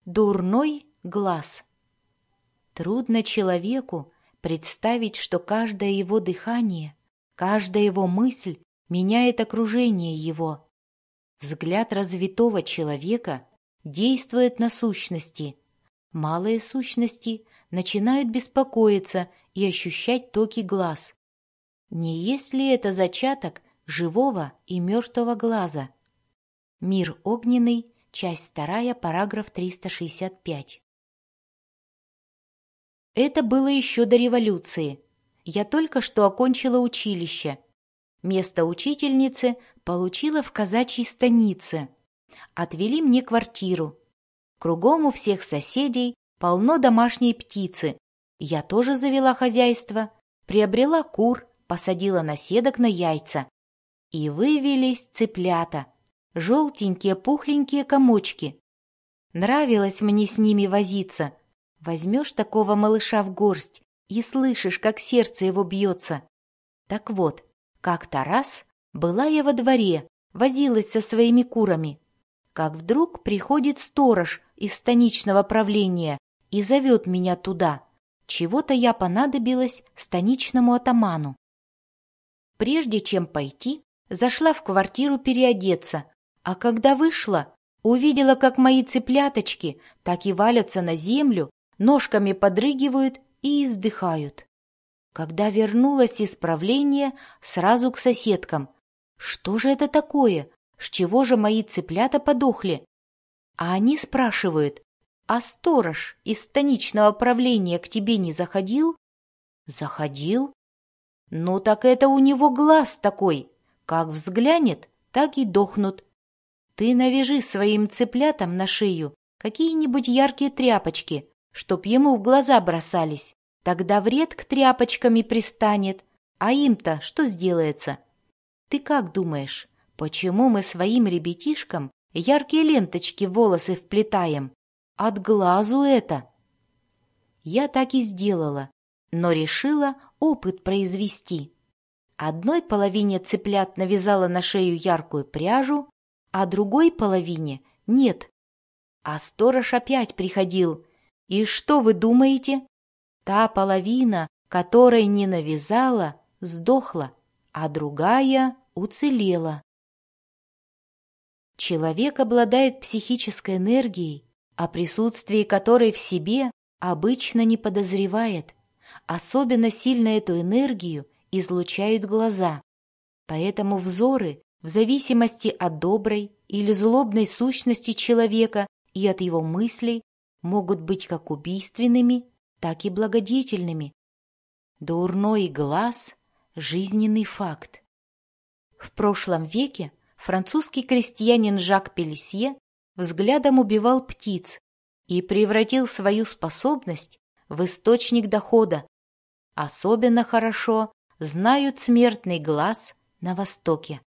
Дурной глаз. Трудно человеку представить, что каждое его дыхание, каждая его мысль меняет окружение его. Взгляд развитого человека действует на сущности. Малые сущности начинают беспокоиться и ощущать токи глаз. Не есть ли это зачаток живого и мертвого глаза? Мир огненный, часть 2, параграф 365. Это было еще до революции. Я только что окончила училище. Место учительницы получила в казачьей станице. Отвели мне квартиру. Кругом у всех соседей полно домашней птицы. Я тоже завела хозяйство, приобрела кур, посадила наседок на яйца. И вывелись цыплята, желтенькие пухленькие комочки. Нравилось мне с ними возиться. Возьмешь такого малыша в горсть и слышишь, как сердце его бьется. Так вот, как-то раз была я во дворе, возилась со своими курами. Как вдруг приходит сторож из станичного правления и зовет меня туда. Чего-то я понадобилась станичному атаману. Прежде чем пойти, зашла в квартиру переодеться, а когда вышла, увидела, как мои цыпляточки так и валятся на землю, ножками подрыгивают и издыхают. Когда вернулась из правления, сразу к соседкам. Что же это такое? С чего же мои цыплята подохли? А они спрашивают, а сторож из станичного правления к тебе не заходил? Заходил. Ну так это у него глаз такой, как взглянет, так и дохнут. Ты навяжи своим цыплятам на шею какие-нибудь яркие тряпочки, чтоб ему в глаза бросались. Тогда вред к тряпочкам и пристанет, а им-то что сделается? Ты как думаешь, почему мы своим ребятишкам яркие ленточки в волосы вплетаем? От глазу это. Я так и сделала, но решила опыт произвести. Одной половине цыплят навязала на шею яркую пряжу, а другой половине нет. А сторож опять приходил. И что вы думаете? Та половина, которой не навязала, сдохла, а другая уцелела. Человек обладает психической энергией, о присутствии которой в себе обычно не подозревает. Особенно сильно эту энергию излучают глаза. Поэтому взоры, в зависимости от доброй или злобной сущности человека и от его мыслей, могут быть как убийственными, так и благодетельными. Дурной глаз – жизненный факт. В прошлом веке французский крестьянин Жак Пелисье взглядом убивал птиц и превратил свою способность в источник дохода. Особенно хорошо знают смертный глаз на Востоке.